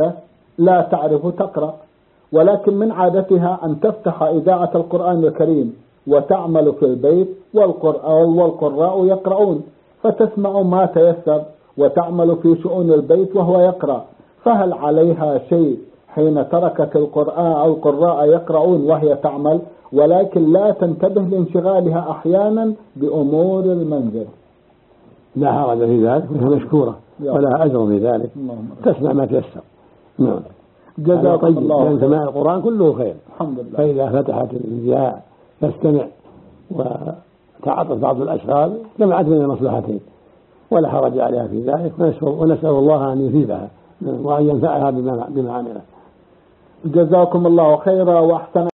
والدة لا تعرف تقرأ، ولكن من عادتها أن تفتح إذاعة القرآن الكريم وتعمل في البيت والقراء يقرؤون، فتسمع ما تيسر وتعمل في شؤون البيت وهو يقرأ، فهل عليها شيء حين تركت القراء يقرؤون وهي تعمل ولكن لا تنتبه لانشغالها أحيانا بأمور المنزل؟ لا حرج في ذلك، وهي مشكورة ولا أجر في ذلك، تسمع ما تيسر. نعم. جزاكم الله لأن سماع القرآن كله خير الحمد لله. فإذا فتحت الإذاعة تستمع وتعاطت بعض الأشغال جمعت بين المصلحتين ولا حرج عليها في ذلك، ونسأل الله أن يثيبها وأن ينفعها بما عملت. جزاكم الله خيرا وأحسن